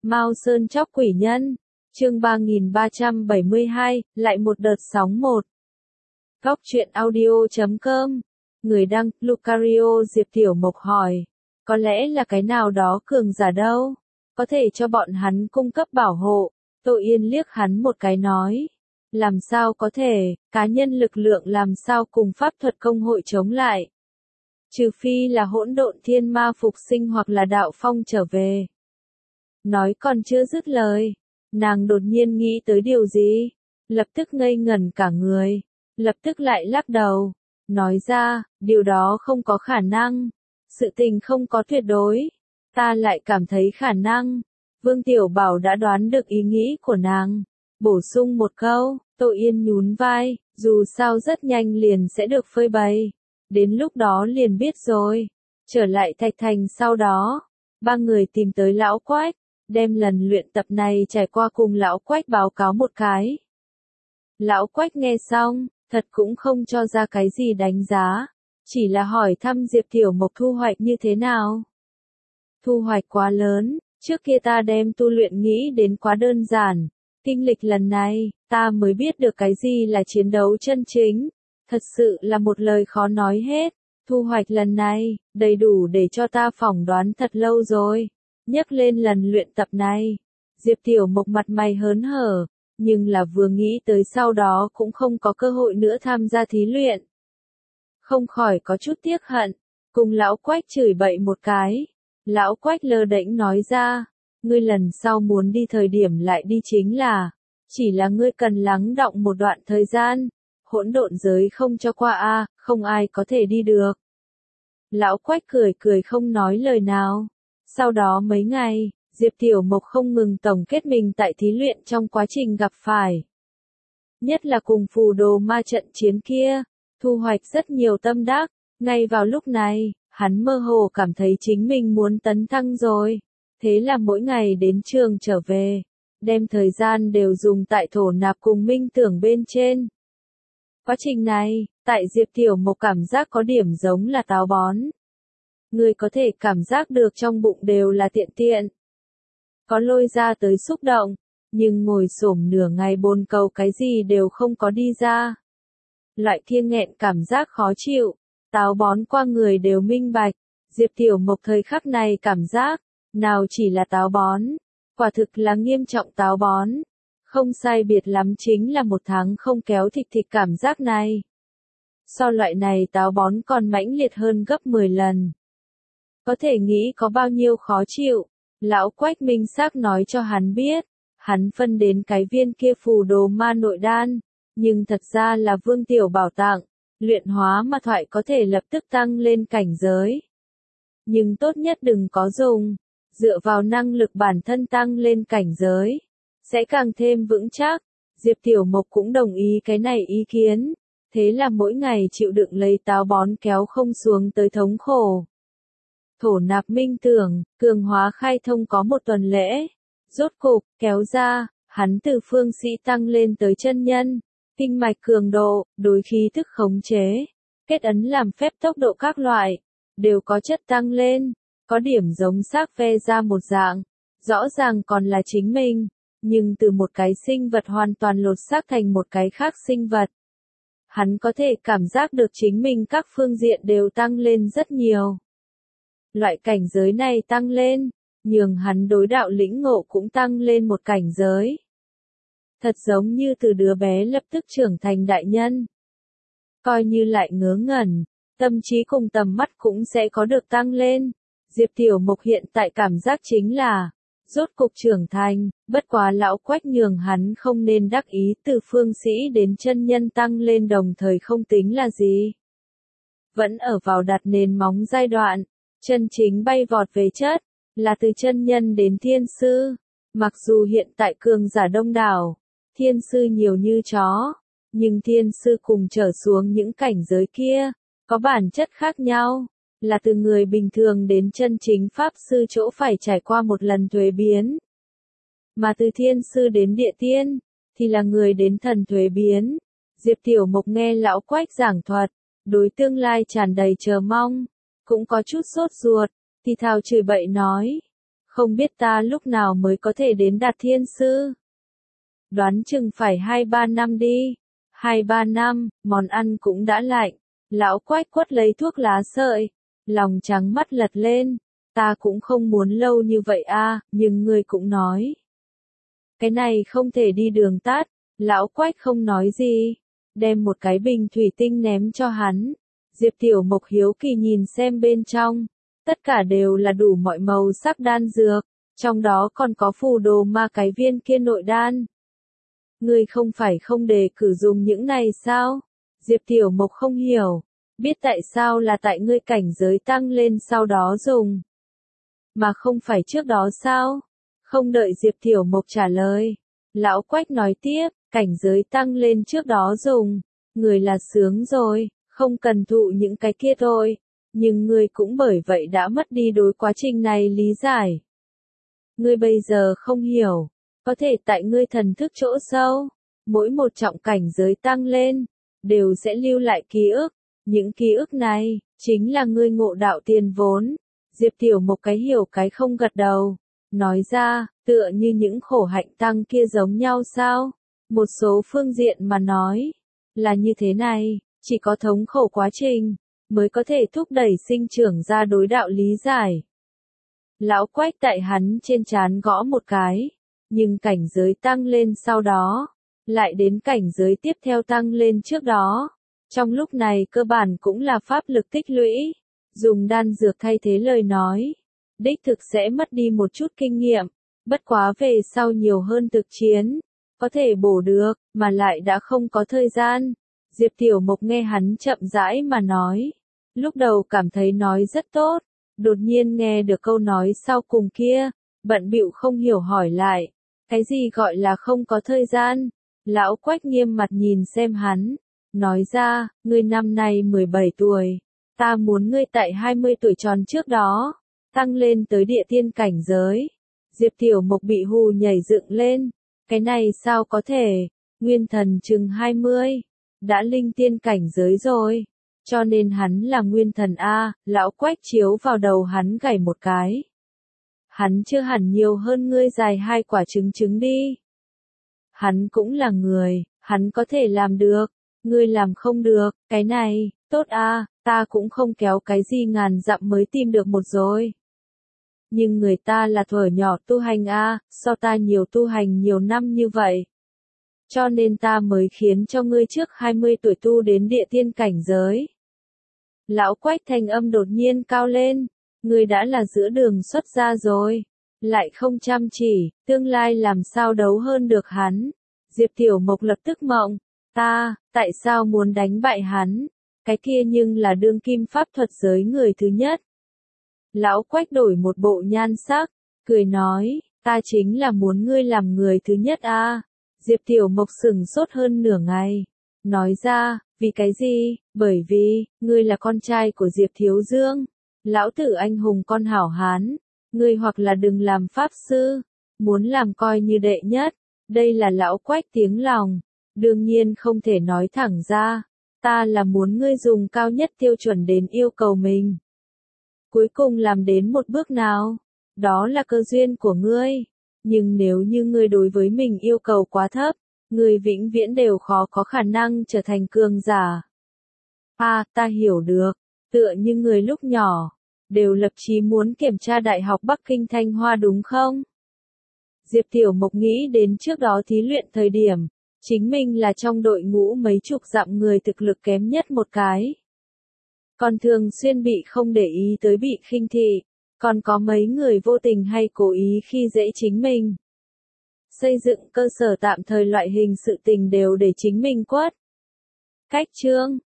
Mao Sơn chóc quỷ nhân, chương 3372, lại một đợt sóng một. Góc truyện audio.com, người đăng, Lucario Diệp Tiểu Mộc hỏi, có lẽ là cái nào đó cường giả đâu, có thể cho bọn hắn cung cấp bảo hộ. Tô Yên liếc hắn một cái nói, làm sao có thể, cá nhân lực lượng làm sao cùng pháp thuật công hội chống lại. Trừ phi là hỗn độn thiên ma phục sinh hoặc là đạo phong trở về. Nói còn chưa dứt lời, nàng đột nhiên nghĩ tới điều gì, lập tức ngây ngẩn cả người, lập tức lại lắc đầu, nói ra, điều đó không có khả năng, sự tình không có tuyệt đối, ta lại cảm thấy khả năng. Vương Tiểu Bảo đã đoán được ý nghĩ của nàng, bổ sung một câu, Tô Yên nhún vai, dù sao rất nhanh liền sẽ được phơi bày, đến lúc đó liền biết rồi. Trở lại Thạch Thành sau đó, ba người tìm tới Lão Quách, đem lần luyện tập này trải qua cùng Lão Quách báo cáo một cái. Lão Quách nghe xong, thật cũng không cho ra cái gì đánh giá, chỉ là hỏi thăm Diệp Tiểu Mộc thu hoạch như thế nào. Thu hoạch quá lớn, trước kia ta đem tu luyện nghĩ đến quá đơn giản, kinh lịch lần này, ta mới biết được cái gì là chiến đấu chân chính, thật sự là một lời khó nói hết. Thu hoạch lần này, đầy đủ để cho ta phỏng đoán thật lâu rồi. Nhắc lên lần luyện tập này, Diệp Tiểu Mộc mặt mày hớn hở, nhưng là vừa nghĩ tới sau đó cũng không có cơ hội nữa tham gia thí luyện. Không khỏi có chút tiếc hận, cùng Lão Quách chửi bậy một cái. Lão Quách lơ đễnh nói ra, ngươi lần sau muốn đi thời điểm lại đi chính là, chỉ là ngươi cần lắng đọng một đoạn thời gian, hỗn độn giới không cho qua a, không ai có thể đi được. Lão Quách cười cười không nói lời nào. Sau đó mấy ngày, Diệp Tiểu Mộc không ngừng tổng kết mình tại thí luyện trong quá trình gặp phải. Nhất là cùng phù đồ ma trận chiến kia, thu hoạch rất nhiều tâm đắc. Ngay vào lúc này, hắn mơ hồ cảm thấy chính mình muốn tấn thăng rồi. Thế là mỗi ngày đến trường trở về, đem thời gian đều dùng tại thổ nạp cùng minh tưởng bên trên. Quá trình này, tại Diệp Tiểu Mộc cảm giác có điểm giống là táo bón. Người có thể cảm giác được trong bụng đều là tiện tiện. Có lôi ra tới xúc động, nhưng ngồi xổm nửa ngày bồn cầu cái gì đều không có đi ra. Loại thiên nghẹn cảm giác khó chịu, táo bón qua người đều minh bạch. Diệp Tiểu Mộc thời khắc này cảm giác, nào chỉ là táo bón, quả thực là nghiêm trọng táo bón. Không sai biệt lắm chính là một tháng không kéo thịt thịt cảm giác này. So loại này táo bón còn mãnh liệt hơn gấp 10 lần. Có thể nghĩ có bao nhiêu khó chịu, Lão Quách minh xác nói cho hắn biết, hắn phân đến cái viên kia phù đồ ma nội đan, nhưng thật ra là Vương Tiểu Bảo tặng, luyện hóa ma thoại có thể lập tức tăng lên cảnh giới. Nhưng tốt nhất đừng có dùng, dựa vào năng lực bản thân tăng lên cảnh giới, sẽ càng thêm vững chắc. Diệp Tiểu Mộc cũng đồng ý cái này ý kiến, thế là mỗi ngày chịu đựng lấy táo bón kéo không xuống tới thống khổ. Thổ nạp minh tưởng, cường hóa khai thông có một tuần lễ. Rốt cục, kéo ra, hắn từ phương sĩ tăng lên tới chân nhân. Kinh mạch cường độ, đối khí thức khống chế, kết ấn làm phép tốc độ các loại, đều có chất tăng lên. Có điểm giống xác ve ra một dạng. Rõ ràng còn là chính mình, nhưng từ một cái sinh vật hoàn toàn lột xác thành một cái khác sinh vật. Hắn có thể cảm giác được chính mình các phương diện đều tăng lên rất nhiều. Loại cảnh giới này tăng lên, nhường hắn đối đạo lĩnh ngộ cũng tăng lên một cảnh giới. Thật giống như từ đứa bé lập tức trưởng thành đại nhân. Coi như lại ngớ ngẩn, tâm trí cùng tầm mắt cũng sẽ có được tăng lên. Diệp Tiểu Mộc hiện tại cảm giác chính là, rốt cục trưởng thành, bất quá Lão Quách nhường hắn không nên đắc ý từ phương sĩ đến chân nhân tăng lên đồng thời không tính là gì. Vẫn ở vào đặt nền móng giai đoạn. Chân chính bay vọt về chất, là từ chân nhân đến thiên sư. Mặc dù hiện tại cường giả đông đảo, thiên sư nhiều như chó, nhưng thiên sư cùng trở xuống những cảnh giới kia, có bản chất khác nhau, là từ người bình thường đến chân chính pháp sư chỗ phải trải qua một lần thuế biến. Mà từ thiên sư đến địa tiên, thì là người đến thần thuế biến. Diệp Tiểu Mộc nghe Lão Quách giảng thuật, đối tương lai tràn đầy chờ mong. Cũng có chút sốt ruột, thì thào chửi bậy nói. Không biết ta lúc nào mới có thể đến Đạt Thiên Sư. Đoán chừng phải 2-3 năm đi. 2-3 năm, món ăn cũng đã lạnh. Lão Quách quất lấy thuốc lá sợi. Lòng trắng mắt lật lên. Ta cũng không muốn lâu như vậy a, nhưng ngươi cũng nói. Cái này không thể đi đường tắt. Lão Quách không nói gì. Đem một cái bình thủy tinh ném cho hắn. Diệp Tiểu Mộc hiếu kỳ nhìn xem bên trong. Tất cả đều là đủ mọi màu sắc đan dược. Trong đó còn có phù đồ ma cái viên kia nội đan. Ngươi không phải không đề cử dùng những này sao? Diệp Tiểu Mộc không hiểu. Biết tại sao là tại ngươi cảnh giới tăng lên sau đó dùng. Mà không phải trước đó sao? Không đợi Diệp Tiểu Mộc trả lời. Lão Quách nói tiếp, cảnh giới tăng lên trước đó dùng. Người là sướng rồi, không cần thụ những cái kia thôi. Nhưng ngươi cũng bởi vậy đã mất đi đối quá trình này lý giải. Ngươi bây giờ không hiểu. Có thể tại ngươi thần thức chỗ sâu. Mỗi một trọng cảnh giới tăng lên. Đều sẽ lưu lại ký ức. Những ký ức này, chính là ngươi ngộ đạo tiền vốn. Diệp Tiểu Mộc cái hiểu cái không gật đầu. Nói ra, tựa như những khổ hạnh tăng kia giống nhau sao? Một số phương diện mà nói. Là như thế này, chỉ có thống khổ quá trình. Mới có thể thúc đẩy sinh trưởng ra đối đạo lý giải. Lão Quách tại hắn trên trán gõ một cái. Nhưng cảnh giới tăng lên sau đó. Lại đến cảnh giới tiếp theo tăng lên trước đó. Trong lúc này cơ bản cũng là pháp lực tích lũy. Dùng đan dược thay thế lời nói. Đích thực sẽ mất đi một chút kinh nghiệm. Bất quá về sau nhiều hơn thực chiến. Có thể bổ được, mà lại đã không có thời gian. Diệp Tiểu Mộc nghe hắn chậm rãi mà nói. Lúc đầu cảm thấy nói rất tốt. Đột nhiên nghe được câu nói sau cùng kia. Bận bịu không hiểu hỏi lại. Cái gì gọi là không có thời gian? Lão Quách nghiêm mặt nhìn xem hắn. Nói ra, ngươi năm nay 17 tuổi. Ta muốn ngươi tại 20 tuổi tròn trước đó. Tăng lên tới địa tiên cảnh giới. Diệp Tiểu Mộc bị hù nhảy dựng lên. Cái này sao có thể? Nguyên thần chừng 20. Đã linh tiên cảnh giới rồi. Cho nên hắn là nguyên thần A. Lão Quách chiếu vào đầu hắn gảy một cái. Hắn chưa hẳn nhiều hơn ngươi dài 2 quả trứng đi. Hắn cũng là người. Hắn có thể làm được. Ngươi làm không được. Cái này, tốt A. Ta cũng không kéo cái gì ngàn dặm mới tìm được một rồi. Nhưng người ta là thuở nhỏ tu hành A. So ta nhiều tu hành nhiều năm như vậy. Cho nên ta mới khiến cho ngươi trước 20 tuổi tu đến địa tiên cảnh giới. Lão Quách thanh âm đột nhiên cao lên. Ngươi đã là giữa đường xuất gia rồi. Lại không chăm chỉ, tương lai làm sao đấu hơn được hắn. Diệp Tiểu Mộc lập tức mộng. Ta, tại sao muốn đánh bại hắn? Cái kia nhưng là đương kim pháp thuật giới người thứ nhất. Lão Quách đổi một bộ nhan sắc, cười nói, ta chính là muốn ngươi làm người thứ nhất a. Diệp Tiểu Mộc sững sốt hơn nửa ngày. Nói ra, vì cái gì? Bởi vì, ngươi là con trai của Diệp Thiếu Dương. Lão tử anh hùng con hảo hán. Ngươi hoặc là đừng làm pháp sư. Muốn làm coi như đệ nhất. Đây là Lão Quách tiếng lòng. Đương nhiên không thể nói thẳng ra. Ta là muốn ngươi dùng cao nhất tiêu chuẩn đến yêu cầu mình. Cuối cùng làm đến một bước nào? Đó là cơ duyên của ngươi. Nhưng nếu như ngươi đối với mình yêu cầu quá thấp, ngươi vĩnh viễn đều khó có khả năng trở thành cường giả. Ta hiểu được. Tựa như người lúc nhỏ, đều lập chí muốn kiểm tra Đại học Bắc Kinh Thanh Hoa đúng không? Diệp Tiểu Mộc nghĩ đến trước đó thí luyện thời điểm, chính mình là trong đội ngũ mấy chục dặm người thực lực kém nhất một cái. Còn thường xuyên bị không để ý tới bị khinh thị, còn có mấy người vô tình hay cố ý khi dễ chính mình. Xây dựng cơ sở tạm thời loại hình sự tình đều để chính mình quất. Cách chương